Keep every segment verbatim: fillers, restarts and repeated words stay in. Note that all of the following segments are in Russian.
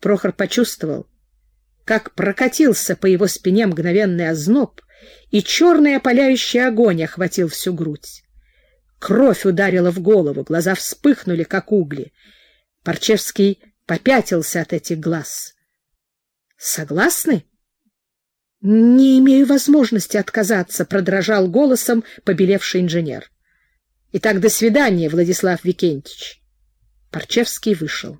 Прохор почувствовал, как прокатился по его спине мгновенный озноб, и черный опаляющий огонь охватил всю грудь. Кровь ударила в голову, глаза вспыхнули, как угли. Парчевский попятился от этих глаз. — Согласны? — Не имею возможности отказаться, — продрожал голосом побелевший инженер. — Итак, до свидания, Владислав Викентьевич. Парчевский вышел.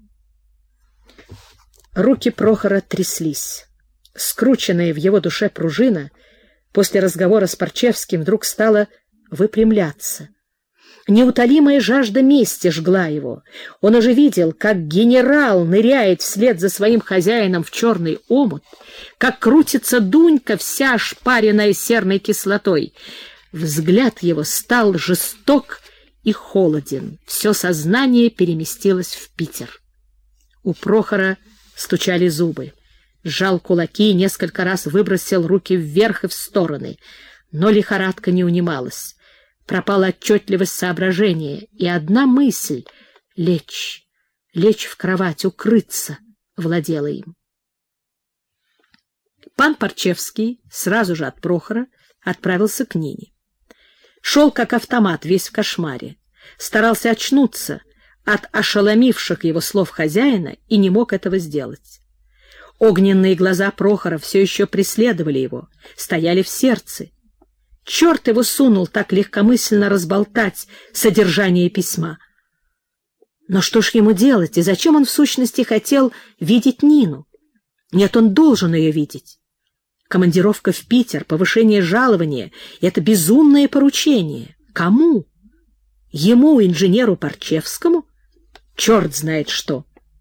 Руки Прохора тряслись. Скрученная в его душе пружина после разговора с Парчевским вдруг стала выпрямляться. Неутолимая жажда мести жгла его. Он уже видел, как генерал ныряет вслед за своим хозяином в черный омут, как крутится Дунька, вся ошпаренная серной кислотой. Взгляд его стал жесток и холоден. Все сознание переместилось в Питер. У Прохора стучали зубы. Сжал кулаки и несколько раз выбросил руки вверх и в стороны. Но лихорадка не унималась. Пропала отчетливость соображения, и одна мысль — лечь, лечь в кровать, укрыться — владела им. Пан Парчевский сразу же от Прохора отправился к Нине. Шел как автомат, весь в кошмаре. Старался очнуться от ошеломивших его слов хозяина и не мог этого сделать. Огненные глаза Прохора все еще преследовали его, стояли в сердце. Черт его сунул так легкомысленно разболтать содержание письма. Но что ж ему делать, и зачем он в сущности хотел видеть Нину? Нет, он должен ее видеть. Командировка в Питер, повышение жалования — это безумное поручение. Кому? Ему, инженеру Парчевскому? Черт знает что.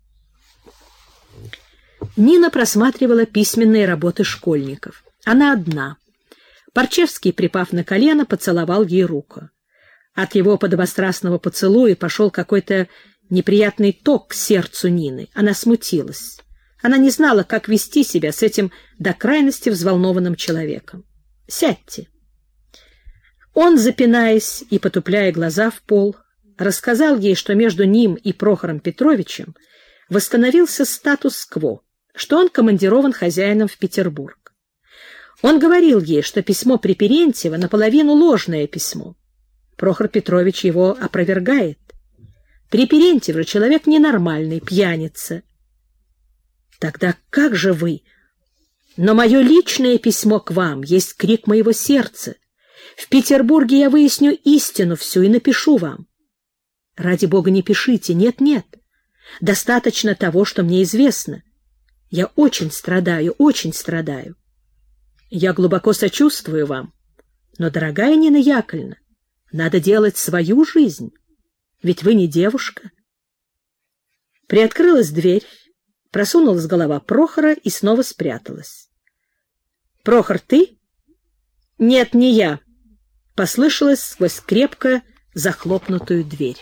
Нина просматривала письменные работы школьников. Она одна. Парчевский, припав на колено, поцеловал ей руку. От его подобострастного поцелуя пошел какой-то неприятный ток к сердцу Нины. Она смутилась. Она не знала, как вести себя с этим до крайности взволнованным человеком. «Сядьте». Он, запинаясь и потупляя глаза в пол, рассказал ей, что между ним и Прохором Петровичем восстановился статус-кво, что он командирован хозяином в Петербург. Он говорил ей, что письмо Препирентьева наполовину ложное письмо. Прохор Петрович его опровергает. Препирентьев же человек ненормальный, пьяница. Тогда как же вы? Но мое личное письмо к вам есть крик моего сердца. В Петербурге я выясню истину всю и напишу вам. Ради Бога, не пишите, нет-нет. Достаточно того, что мне известно. Я очень страдаю, очень страдаю. Я глубоко сочувствую вам, но, дорогая Нина Яковлевна, надо делать свою жизнь, ведь вы не девушка. Приоткрылась дверь, просунулась голова Прохора и снова спряталась. — Прохор, ты? — Нет, не я, — послышалось сквозь крепко захлопнутую дверь.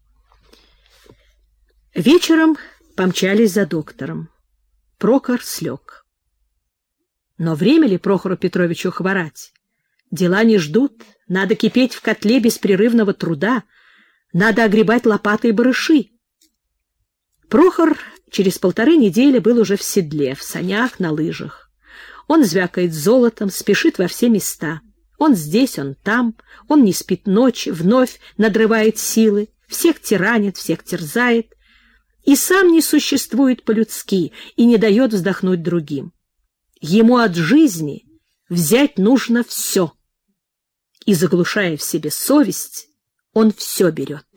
Вечером помчались за доктором. Прохор слег. Но время ли Прохору Петровичу хворать? Дела не ждут, надо кипеть в котле беспрерывного труда, надо огребать лопатой барыши. Прохор через полторы недели был уже в седле, в санях, на лыжах. Он звякает золотом, спешит во все места. Он здесь, он там, он не спит ночь, вновь надрывает силы, всех тиранит, всех терзает, и сам не существует по-людски и не дает вздохнуть другим. Ему от жизни взять нужно все, и, заглушая в себе совесть, он все берет.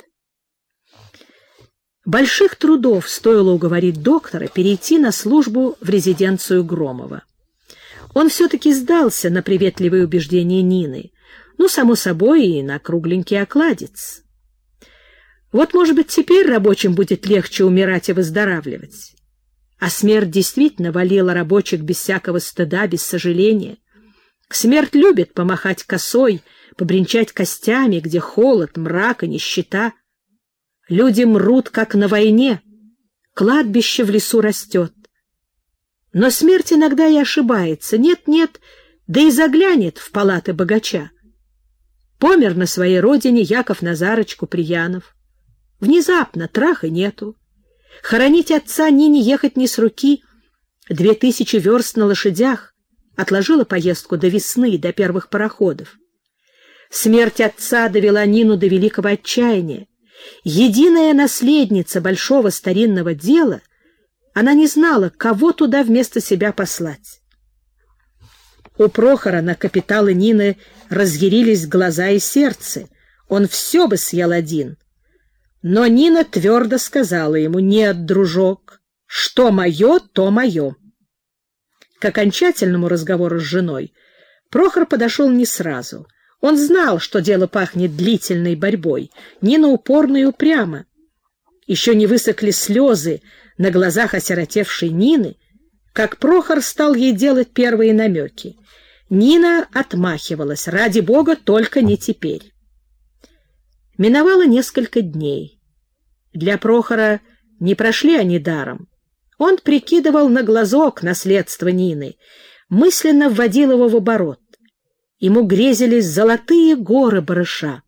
Больших трудов стоило уговорить доктора перейти на службу в резиденцию Громова. Он все-таки сдался на приветливые убеждения Нины, ну, само собой, и на кругленький окладец. Вот, может быть, теперь рабочим будет легче умирать и выздоравливать. А смерть действительно валила рабочих без всякого стыда, без сожаления. Смерть любит помахать косой, побренчать костями, где холод, мрак и нищета. Люди мрут, как на войне, кладбище в лесу растет. Но смерть иногда и ошибается, нет-нет, да и заглянет в палаты богача. Помер на своей родине Яков Назарыч Куприянов. Внезапно, трах и нету. Хоронить отца Нине ехать не с руки. Две тысячи верст на лошадях. Отложила поездку до весны, до первых пароходов. Смерть отца довела Нину до великого отчаяния. Единая наследница большого старинного дела, она не знала, кого туда вместо себя послать. У Прохора на капиталы Нины разъярились глаза и сердце. Он все бы съел один. Но Нина твердо сказала ему: «Нет, дружок, что мое, то мое». К окончательному разговору с женой Прохор подошел не сразу. Он знал, что дело пахнет длительной борьбой. Нина упорна и упряма. Еще не высохли слезы на глазах осиротевшей Нины, как Прохор стал ей делать первые намеки. Нина отмахивалась: «Ради Бога, только не теперь». Миновало несколько дней. Для Прохора не прошли они даром. Он прикидывал на глазок наследство Нины, мысленно вводил его в оборот. Ему грезились золотые горы барыша.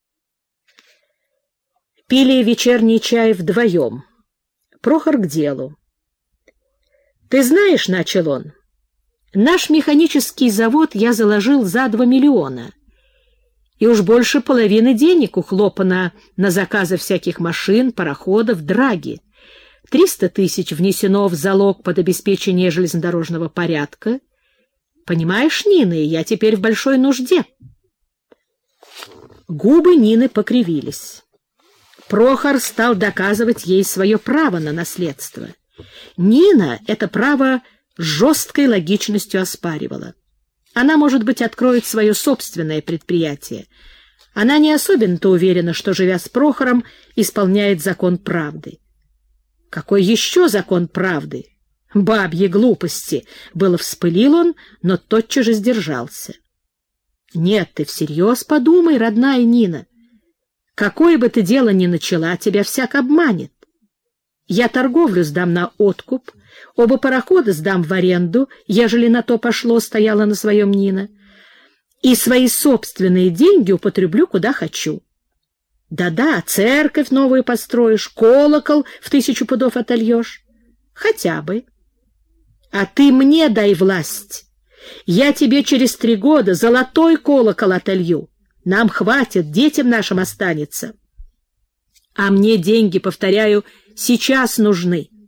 Пили вечерний чай вдвоем. Прохор к делу. «Ты знаешь, — начал он, — наш механический завод я заложил за два миллиона, и уж больше половины денег ухлопано на заказы всяких машин, пароходов, драги. Триста тысяч внесено в залог под обеспечение железнодорожного порядка. Понимаешь, Нина, я теперь в большой нужде». Губы Нины покривились. Прохор стал доказывать ей свое право на наследство. Нина это право с жесткой логичностью оспаривала. Она, может быть, откроет свое собственное предприятие. Она не особенно-то уверена, что, живя с Прохором, исполняет закон правды. Какой еще закон правды? Бабьи глупости! Было вспылил он, но тотчас же сдержался. Нет, ты всерьез подумай, родная Нина. Какое бы ты дело ни начала, тебя всяк обманет. Я торговлю сдам на откуп, оба парохода сдам в аренду, ежели на то пошло, стояла на своем Нина, и свои собственные деньги употреблю куда хочу. Да-да, церковь новую построишь, колокол в тысячу пудов отольешь. Хотя бы. А ты мне дай власть. Я тебе через три года золотой колокол отолью. Нам хватит, детям нашим останется. А мне деньги, повторяю, сейчас нужны.